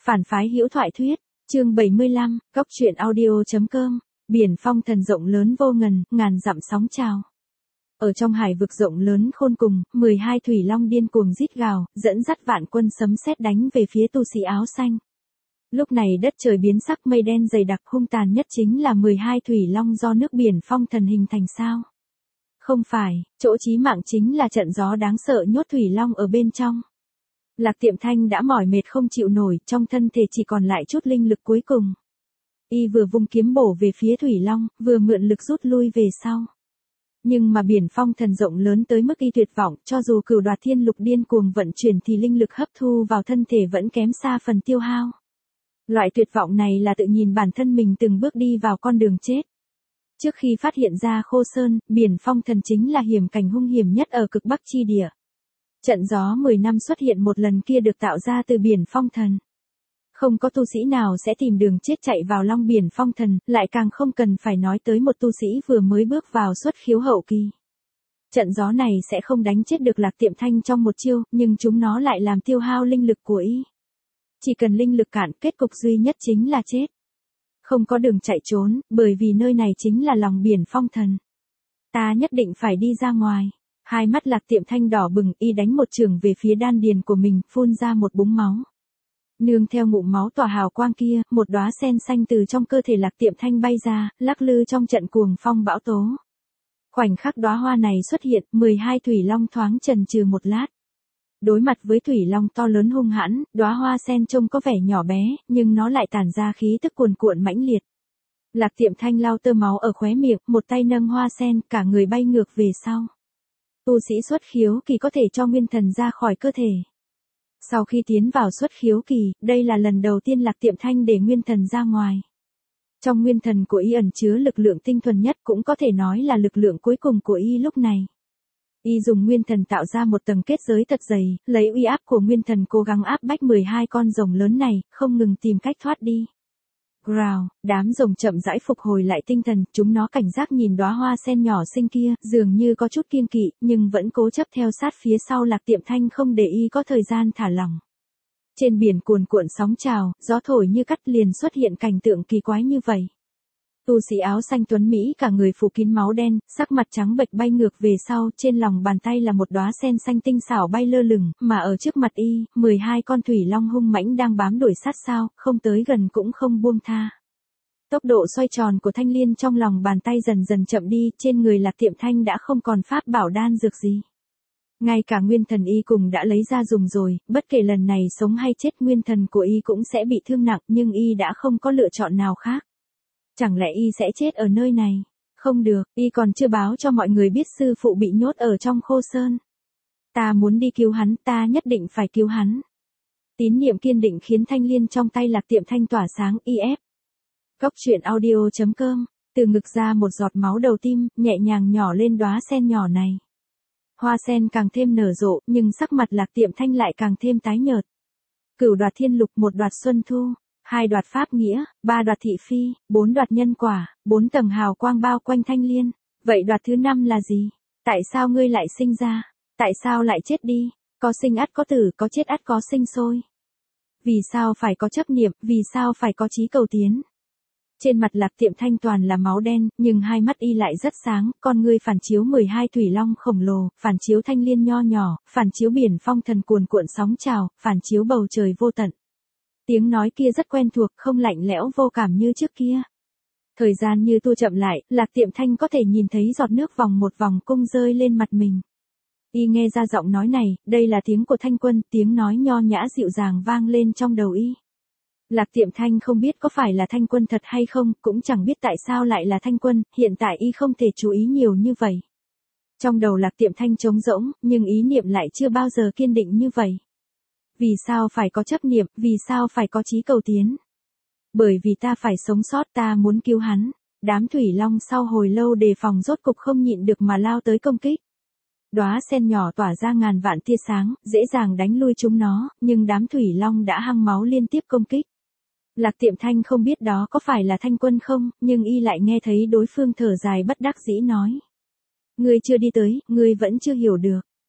Phản phái hữu thoại thuyết, chương 75, góc truyện audio.com, biển phong thần rộng lớn vô ngần, ngàn dặm sóng trào. Ở trong hải vực rộng lớn khôn cùng, 12 thủy long điên cuồng rít gào, dẫn dắt vạn quân sấm sét đánh về phía tu sĩ áo xanh. Lúc này đất trời biến sắc, mây đen dày đặc, hung tàn nhất chính là 12 thủy long do nước biển phong thần hình thành sao? Không phải, chỗ chí mạng chính là trận gió đáng sợ nhốt thủy long ở bên trong. Lạc Tiệm Thanh đã mỏi mệt không chịu nổi, trong thân thể chỉ còn lại chút linh lực cuối cùng. Y vừa vung kiếm bổ về phía thủy long, vừa mượn lực rút lui về sau. Nhưng mà biển phong thần rộng lớn tới mức y tuyệt vọng, cho dù Cửu Đoạt Thiên Lục điên cuồng vận chuyển thì linh lực hấp thu vào thân thể vẫn kém xa phần tiêu hao. Loại tuyệt vọng này là tự nhìn bản thân mình từng bước đi vào con đường chết. Trước khi phát hiện ra Khô Sơn, biển phong thần chính là hiểm cảnh hung hiểm nhất ở cực Bắc chi địa. Trận gió 10 năm xuất hiện một lần kia được tạo ra từ biển phong thần. Không có tu sĩ nào sẽ tìm đường chết chạy vào long biển phong thần, lại càng không cần phải nói tới một tu sĩ vừa mới bước vào xuất khiếu hậu kỳ. Trận gió này sẽ không đánh chết được Lạc Tiệm Thanh trong một chiêu, nhưng chúng nó lại làm tiêu hao linh lực của y. Chỉ cần linh lực cạn, kết cục duy nhất chính là chết. Không có đường chạy trốn, bởi vì nơi này chính là lòng biển phong thần. Ta nhất định phải đi ra ngoài. Hai mắt Lạc Tiệm Thanh đỏ bừng, y đánh một chưởng về phía đan điền của mình, phun ra một búng máu. Nương theo ngụm máu tỏa hào quang kia, một đóa sen xanh từ trong cơ thể Lạc Tiệm Thanh bay ra, lắc lư trong trận cuồng phong bão tố. Khoảnh khắc đóa hoa này xuất hiện, 12 thủy long thoáng chần chừ một lát. Đối mặt với thủy long to lớn hung hãn, đóa hoa sen trông có vẻ nhỏ bé, nhưng nó lại tản ra khí tức cuồn cuộn mãnh liệt. Lạc Tiệm Thanh lau tơ máu ở khóe miệng, một tay nâng hoa sen, cả người bay ngược về sau. Tu sĩ xuất khiếu kỳ có thể cho nguyên thần ra khỏi cơ thể. Sau khi tiến vào xuất khiếu kỳ, đây là lần đầu tiên Lạc Tiệm Thanh để nguyên thần ra ngoài. Trong nguyên thần của y ẩn chứa lực lượng tinh thuần nhất, cũng có thể nói là lực lượng cuối cùng của y lúc này. Y dùng nguyên thần tạo ra một tầng kết giới thật dày, lấy uy áp của nguyên thần cố gắng áp bách 12 con rồng lớn này, không ngừng tìm cách thoát đi. Growl, đám rồng chậm rãi phục hồi lại tinh thần, chúng nó cảnh giác nhìn đóa hoa sen nhỏ xinh kia, dường như có chút kiêng kỵ, nhưng vẫn cố chấp theo sát phía sau Lạc Tiệm Thanh, không để y có thời gian thả lỏng. Trên biển cuồn cuộn sóng trào, gió thổi như cắt, liền xuất hiện cảnh tượng kỳ quái như vậy. Tu sĩ áo xanh tuấn Mỹ cả người phủ kín máu đen, sắc mặt trắng bệch bay ngược về sau, trên lòng bàn tay là một đóa sen xanh tinh xảo bay lơ lửng, mà ở trước mặt y, 12 con thủy long hung mãnh đang bám đuổi sát sao, không tới gần cũng không buông tha. Tốc độ xoay tròn của thanh liên trong lòng bàn tay dần dần chậm đi, trên người Lạc Tiệm Thanh đã không còn pháp bảo đan dược gì. Ngay cả nguyên thần y cùng đã lấy ra dùng rồi, bất kể lần này sống hay chết nguyên thần của y cũng sẽ bị thương nặng, nhưng y đã không có lựa chọn nào khác. Chẳng lẽ y sẽ chết ở nơi này? Không được, y còn chưa báo cho mọi người biết sư phụ bị nhốt ở trong Khô Sơn. Ta muốn đi cứu hắn, ta nhất định phải cứu hắn. Tín niệm kiên định khiến thanh liên trong tay Lạc Tiệm Thanh tỏa sáng if. Góc truyện audio.com, từ ngực ra một giọt máu đầu tim, nhẹ nhàng nhỏ lên đóa sen nhỏ này. Hoa sen càng thêm nở rộ, nhưng sắc mặt Lạc Tiệm Thanh lại càng thêm tái nhợt. Cửu Đoạt Thiên Lục, 1 đoạt xuân thu, 2 đoạt pháp nghĩa, 3 đoạt thị phi, 4 đoạt nhân quả, 4 tầng hào quang bao quanh thanh liên. Vậy đoạt thứ 5 là gì? Tại sao ngươi lại sinh ra? Tại sao lại chết đi? Có sinh ắt có tử, có chết ắt có sinh sôi. Vì sao phải có chấp niệm, vì sao phải có chí cầu tiến? Trên mặt Lạc Tiệm Thanh toàn là máu đen, nhưng hai mắt y lại rất sáng, con ngươi phản chiếu 12 thủy long khổng lồ, phản chiếu thanh liên nho nhỏ, phản chiếu biển phong thần cuồn cuộn sóng trào, phản chiếu bầu trời vô tận. Tiếng nói kia rất quen thuộc, không lạnh lẽo vô cảm như trước kia. Thời gian như tua chậm lại, Lạc Tiệm Thanh có thể nhìn thấy giọt nước vòng một vòng cung rơi lên mặt mình. Y nghe ra giọng nói này, đây là tiếng của Thanh Quân, tiếng nói nho nhã dịu dàng vang lên trong đầu y. Lạc Tiệm Thanh không biết có phải là Thanh Quân thật hay không, cũng chẳng biết tại sao lại là Thanh Quân, hiện tại y không thể chú ý nhiều như vậy. Trong đầu Lạc Tiệm Thanh trống rỗng, nhưng ý niệm lại chưa bao giờ kiên định như vậy. Vì sao phải có chấp niệm, vì sao phải có chí cầu tiến? Bởi vì ta phải sống sót, ta muốn cứu hắn. Đám thủy long sau hồi lâu đề phòng rốt cục không nhịn được mà lao tới công kích. Đóa sen nhỏ tỏa ra ngàn vạn tia sáng, dễ dàng đánh lui chúng nó, nhưng đám thủy long đã hăng máu liên tiếp công kích. Lạc Tiệm Thanh không biết đó có phải là Thanh Quân không, nhưng y lại nghe thấy đối phương thở dài bất đắc dĩ nói. Ngươi chưa đi tới, ngươi vẫn chưa hiểu được.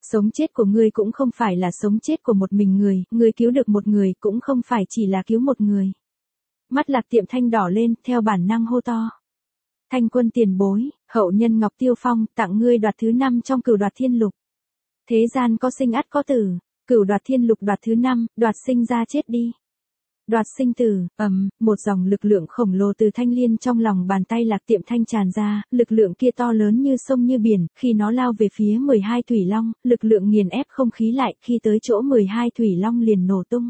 Sống chết của ngươi cũng không phải là sống chết của một mình người, ngươi cứu được một người cũng không phải chỉ là cứu một người. Mắt Lạc Tiệm Thanh đỏ lên, theo bản năng hô to. Thanh quân tiền bối, hậu nhân Ngọc Tiêu Phong, tặng ngươi đoạt thứ 5 trong Cửu Đoạt Thiên Lục. Thế gian có sinh ắt có tử, Cửu Đoạt Thiên Lục đoạt thứ 5, đoạt sinh ra chết đi. Đoạt sinh tử, một dòng lực lượng khổng lồ từ thanh liên trong lòng bàn tay Lạc Tiệm Thanh tràn ra, lực lượng kia to lớn như sông như biển, khi nó lao về phía 12 thủy long, lực lượng nghiền ép không khí lại, khi tới chỗ 12 thủy long liền nổ tung.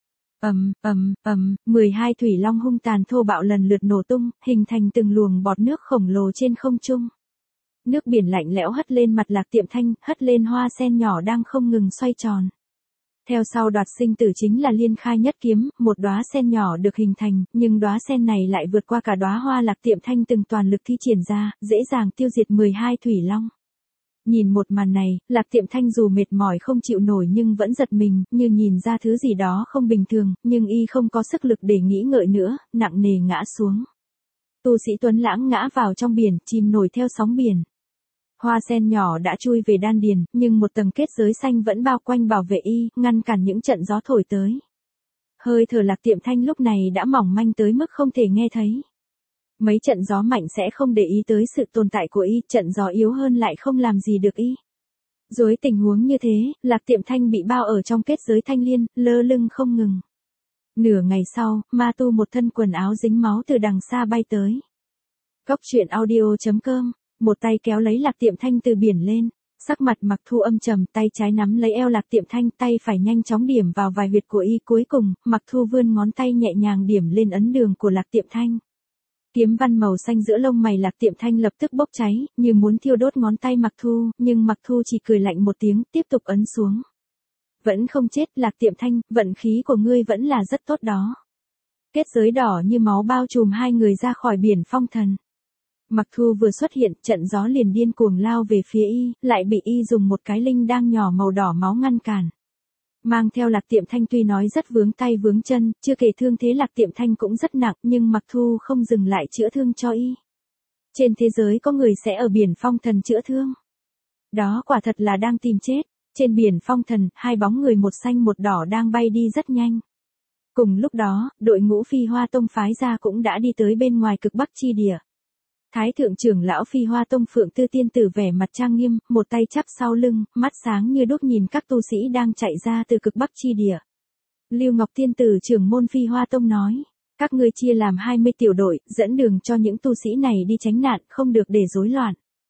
12 thủy long hung tàn thô bạo lần lượt nổ tung, hình thành từng luồng bọt nước khổng lồ trên không trung. Nước biển lạnh lẽo hất lên mặt Lạc Tiệm Thanh, hất lên hoa sen nhỏ đang không ngừng xoay tròn. Theo sau đoạt sinh tử chính là liên khai nhất kiếm, một đóa sen nhỏ được hình thành, nhưng đóa sen này lại vượt qua cả đóa hoa Lạc Tiệm Thanh từng toàn lực thi triển ra, dễ dàng tiêu diệt 12 thủy long. Nhìn một màn này, Lạc Tiệm Thanh dù mệt mỏi không chịu nổi nhưng vẫn giật mình, như nhìn ra thứ gì đó không bình thường, nhưng y không có sức lực để nghĩ ngợi nữa, nặng nề ngã xuống. Tu sĩ Tuấn Lãng ngã vào trong biển, chìm nổi theo sóng biển. Hoa sen nhỏ đã chui về đan điền, nhưng một tầng kết giới xanh vẫn bao quanh bảo vệ y, ngăn cản những trận gió thổi tới. Hơi thở Lạc Tiệm Thanh lúc này đã mỏng manh tới mức không thể nghe thấy. Mấy trận gió mạnh sẽ không để ý tới sự tồn tại của y, trận gió yếu hơn lại không làm gì được y. Dưới tình huống như thế, Lạc Tiệm Thanh bị bao ở trong kết giới thanh liên, lơ lưng không ngừng. Nửa ngày sau, ma tu một thân quần áo dính máu từ đằng xa bay tới. Cóc truyện audio.com, một tay kéo lấy Lạc Tiệm Thanh từ biển lên. Sắc mặt Mặc Thu âm trầm, tay trái nắm lấy eo Lạc Tiệm Thanh, tay phải nhanh chóng điểm vào vài huyệt của y. Cuối cùng, Mặc Thu vươn ngón tay nhẹ nhàng điểm lên ấn đường của Lạc Tiệm Thanh. Kiếm văn màu xanh giữa lông mày Lạc Tiệm Thanh lập tức bốc cháy, như muốn thiêu đốt ngón tay Mặc Thu, nhưng Mặc Thu chỉ cười lạnh một tiếng, tiếp tục ấn xuống. Vẫn không chết, Lạc Tiệm Thanh, vận khí của ngươi vẫn là rất tốt đó. Kết giới đỏ như máu bao trùm hai người ra khỏi biển phong thần. Mặc Thu vừa xuất hiện, trận gió liền điên cuồng lao về phía y, lại bị y dùng một cái linh đang nhỏ màu đỏ máu ngăn cản. Mang theo Lạc Tiệm Thanh tuy nói rất vướng tay vướng chân, chưa kể thương thế Lạc Tiệm Thanh cũng rất nặng, nhưng Mặc Thu không dừng lại chữa thương cho y. Trên thế giới có người sẽ ở biển phong thần chữa thương. Đó quả thật là đang tìm chết. Trên biển phong thần, hai bóng người một xanh một đỏ đang bay đi rất nhanh. Cùng lúc đó, đội ngũ Phi Hoa Tông phái ra cũng đã đi tới bên ngoài Cực Bắc chi địa. Thái thượng trưởng lão Phi Hoa Tông Phượng Tư Tiên Tử vẻ mặt trang nghiêm, một tay chắp sau lưng, mắt sáng như đuốc nhìn các tu sĩ đang chạy ra từ Cực Bắc chi địa. Lưu Ngọc Tiên Tử trưởng môn Phi Hoa Tông nói, các ngươi chia làm 20 tiểu đội, dẫn đường cho những tu sĩ này đi tránh nạn, không được để rối loạn.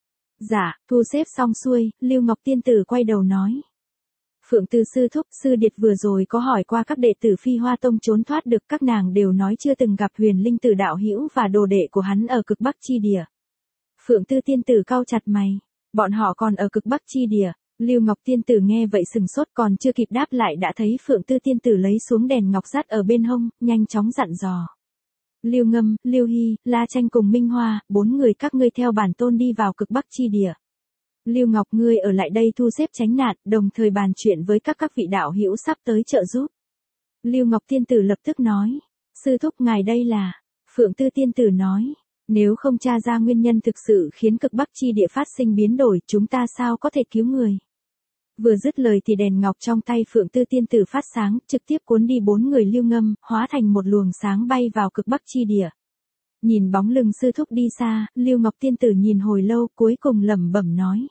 Dạ, thu xếp xong xuôi, Lưu Ngọc Tiên Tử quay đầu nói. Phượng Tư sư thúc, sư điệt vừa rồi có hỏi qua các đệ tử Phi Hoa Tông trốn thoát được, các nàng đều nói chưa từng gặp Huyền Linh Tử đạo hữu và đồ đệ của hắn ở Cực Bắc chi địa. Phượng Tư Tiên Tử cau chặt mày, bọn họ còn ở Cực Bắc chi địa. Lưu Ngọc Tiên Tử nghe vậy sừng sốt, còn chưa kịp đáp lại đã thấy Phượng Tư Tiên Tử lấy xuống đèn ngọc sắt ở bên hông, nhanh chóng dặn dò. Lưu Ngâm, Lưu Hy, La Tranh cùng Minh Hoa, 4 người các ngươi theo bản tôn đi vào Cực Bắc chi địa. Lưu Ngọc ngươi ở lại đây thu xếp tránh nạn, đồng thời bàn chuyện với các vị đạo hữu sắp tới trợ giúp. Lưu Ngọc Tiên Tử lập tức nói, sư thúc ngài đây là. Phượng Tư Tiên Tử nói, nếu không tra ra nguyên nhân thực sự khiến Cực Bắc chi địa phát sinh biến đổi, chúng ta sao có thể cứu người. Vừa dứt lời thì đèn ngọc trong tay Phượng Tư Tiên Tử phát sáng, trực tiếp cuốn đi 4 người Lưu Ngâm, hóa thành một luồng sáng bay vào Cực Bắc chi địa. Nhìn bóng lưng sư thúc đi xa, Lưu Ngọc Tiên Tử nhìn hồi lâu, cuối cùng lẩm bẩm nói.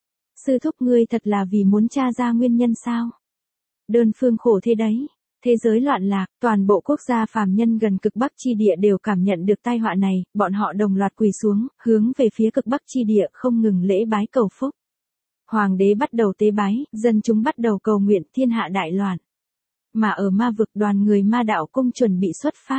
Sư thúc ngươi thật là vì muốn tra ra nguyên nhân sao? Đơn phương khổ thế đấy. Thế giới loạn lạc, toàn bộ quốc gia phàm nhân gần Cực Bắc chi địa đều cảm nhận được tai họa này, bọn họ đồng loạt quỳ xuống, hướng về phía Cực Bắc chi địa không ngừng lễ bái cầu phúc. Hoàng đế bắt đầu tế bái, dân chúng bắt đầu cầu nguyện, thiên hạ đại loạn. Mà ở ma vực, đoàn người Ma Đạo Cung chuẩn bị xuất phát.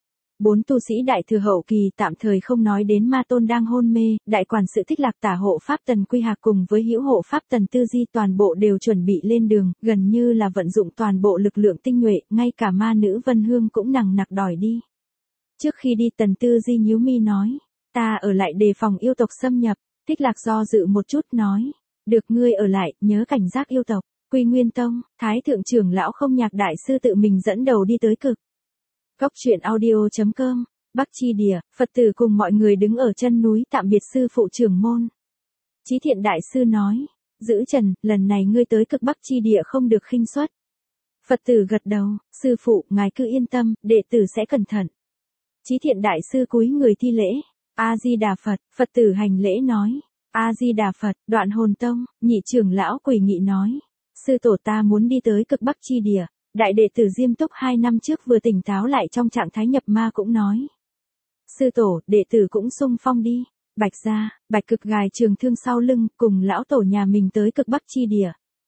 4 tu sĩ đại thừa hậu kỳ, tạm thời không nói đến Ma Tôn đang hôn mê, đại quản sự Thích Lạc Tả hộ pháp Tần Quy Hạc cùng với hữu hộ pháp Tần Tư Di toàn bộ đều chuẩn bị lên đường, gần như là vận dụng toàn bộ lực lượng tinh nhuệ, ngay cả ma nữ Vân Hương cũng nằng nặc đòi đi. Trước khi đi Tần Tư Di nhíu mi nói, ta ở lại đề phòng yêu tộc xâm nhập. Thích Lạc do dự một chút nói, được ngươi ở lại, nhớ cảnh giác yêu tộc. Quy Nguyên Tông, Thái thượng trưởng lão Không Nhạc đại sư tự mình dẫn đầu đi tới Cực Cóc truyện audio.com, Bắc chi địa, Phật tử cùng mọi người đứng ở chân núi tạm biệt sư phụ trưởng môn. Chí Thiện đại sư nói, Giữ trần, lần này ngươi tới cực Bắc chi địa không được khinh suất. Phật tử gật đầu, sư phụ, ngài cứ yên tâm, đệ tử sẽ cẩn thận. Chí Thiện đại sư cúi người thi lễ. A Di Đà Phật, Phật tử hành lễ nói. A Di Đà Phật, Đoạn Hồn Tông, nhị trưởng lão Quỳ Nghị nói. Sư tổ ta muốn đi tới cực Bắc chi địa. Đại đệ tử Diêm Túc 2 năm trước vừa tỉnh táo lại trong trạng thái nhập ma cũng nói. Sư tổ, đệ tử cũng xung phong đi. Bạch gia, Bạch Cực gài trường thương sau lưng, cùng lão tổ nhà mình tới cực Bắc chi địa.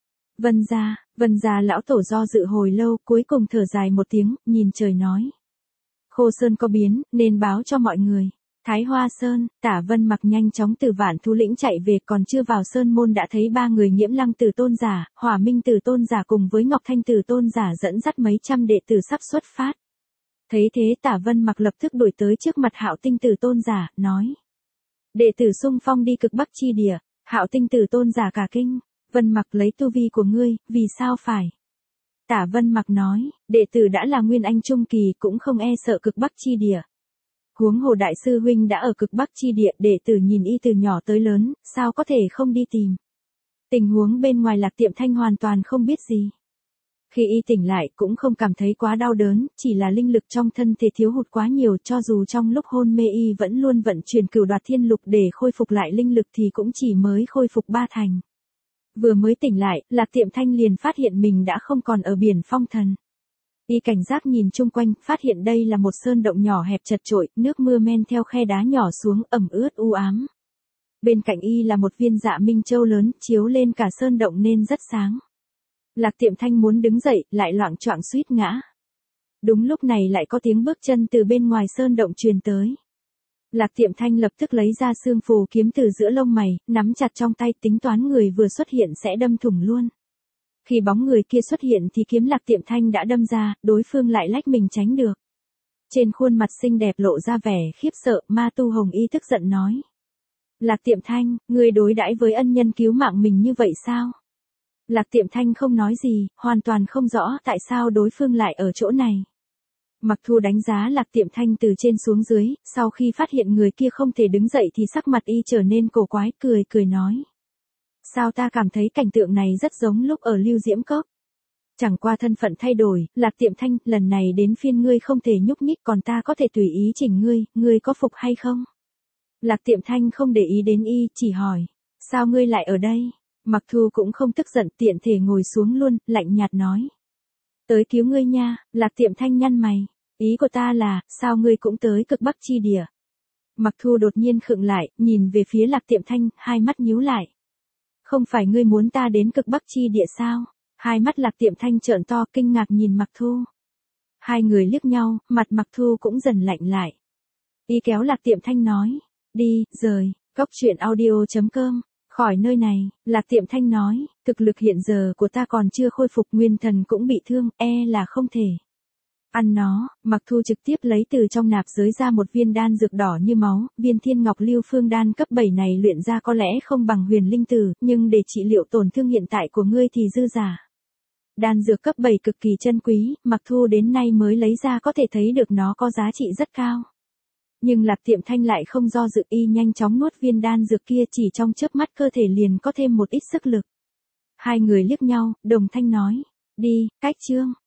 Vân gia lão tổ do dự hồi lâu, cuối cùng thở dài một tiếng, nhìn trời nói. Khô Sơn có biến, nên báo cho mọi người. Thái Hoa Sơn, Tả Vân Mặc nhanh chóng từ Vạn Thú Lĩnh chạy về, còn chưa vào Sơn môn đã thấy 3 người Nhiễm Lăng Tử Tôn giả, Hỏa Minh Tử Tôn giả cùng với Ngọc Thanh Tử Tôn giả dẫn dắt mấy trăm đệ tử sắp xuất phát. Thấy thế Tả Vân Mặc lập tức đuổi tới trước mặt Hạo Tinh Tử Tôn giả, nói. Đệ tử xung phong đi cực Bắc chi địa. Hạo Tinh Tử Tôn giả cả kinh. Vân Mặc, lấy tu vi của ngươi, vì sao phải? Tả Vân Mặc nói, đệ tử đã là Nguyên Anh Trung kỳ cũng không e sợ cực Bắc chi địa. Huống hồ đại sư huynh đã ở cực Bắc chi địa, đệ tử nhìn y từ nhỏ tới lớn, sao có thể không đi tìm. Tình huống bên ngoài Lạc Tiệm Thanh hoàn toàn không biết gì. Khi y tỉnh lại cũng không cảm thấy quá đau đớn, chỉ là linh lực trong thân thể thiếu hụt quá nhiều, cho dù trong lúc hôn mê y vẫn luôn vận chuyển Cửu Đoạt Thiên Lục để khôi phục lại linh lực thì cũng chỉ mới khôi phục 3 thành. Vừa mới tỉnh lại, Lạc Tiệm Thanh liền phát hiện mình đã không còn ở biển Phong Thần. Y cảnh giác nhìn chung quanh, phát hiện đây là một sơn động nhỏ hẹp chật chội, nước mưa men theo khe đá nhỏ xuống, ẩm ướt u ám. Bên cạnh y là một viên dạ minh châu lớn, chiếu lên cả sơn động nên rất sáng. Lạc Tiệm Thanh muốn đứng dậy, lại loạng choạng suýt ngã. Đúng lúc này lại có tiếng bước chân từ bên ngoài sơn động truyền tới. Lạc Tiệm Thanh lập tức lấy ra xương phù kiếm từ giữa lông mày, nắm chặt trong tay, tính toán người vừa xuất hiện sẽ đâm thủng luôn. Khi bóng người kia xuất hiện thì kiếm Lạc Tiệm Thanh đã đâm ra, đối phương lại lách mình tránh được. Trên khuôn mặt xinh đẹp lộ ra vẻ khiếp sợ, Ma Tu Hồng Y tức giận nói. Lạc Tiệm Thanh, ngươi đối đãi với ân nhân cứu mạng mình như vậy sao? Lạc Tiệm Thanh không nói gì, hoàn toàn không rõ tại sao đối phương lại ở chỗ này. Mặc Thu đánh giá Lạc Tiệm Thanh từ trên xuống dưới, sau khi phát hiện người kia không thể đứng dậy thì sắc mặt y trở nên cổ quái, cười nói. Sao ta cảm thấy cảnh tượng này rất giống lúc ở Lưu Diễm Cốc. Chẳng qua thân phận thay đổi, Lạc Tiệm Thanh, lần này đến phiên ngươi không thể nhúc nhích, còn ta có thể tùy ý chỉnh ngươi có phục hay không? Lạc Tiệm Thanh không để ý đến y, chỉ hỏi. Sao ngươi lại ở đây? Mặc Thu cũng không tức giận, tiện thể ngồi xuống luôn, lạnh nhạt nói. Tới cứu ngươi nha. Lạc Tiệm Thanh nhăn mày. Ý của ta là, sao ngươi cũng tới cực Bắc chi địa? Mặc Thu đột nhiên khựng lại, nhìn về phía Lạc Tiệm Thanh, hai mắt nhíu lại. Không phải ngươi muốn ta đến cực Bắc chi địa sao? Hai mắt Lạc Tiệm Thanh trợn to, kinh ngạc nhìn Mặc Thu. Hai người liếc nhau, mặt Mặc Thu cũng dần lạnh lại. Y kéo Lạc Tiệm Thanh nói. Đi, rời, goctruyện.audio.com. Khỏi nơi này, Lạc Tiệm Thanh nói, thực lực hiện giờ của ta còn chưa khôi phục, nguyên thần cũng bị thương, là không thể. Ăn nó. Mặc Thu trực tiếp lấy từ trong nạp giới ra một viên đan dược đỏ như máu, viên Thiên Ngọc Lưu Phương đan cấp 7 này luyện ra có lẽ không bằng Huyền Linh Tử, nhưng để trị liệu tổn thương hiện tại của ngươi thì dư giả. Đan dược cấp 7 cực kỳ chân quý, Mặc Thu đến nay mới lấy ra có thể thấy được nó có giá trị rất cao. Nhưng Lạc Tiệm Thanh lại không do dự, y nhanh chóng nuốt viên đan dược kia, chỉ trong chớp mắt cơ thể liền có thêm một ít sức lực. Hai người liếc nhau, đồng thanh nói, đi, cách chương.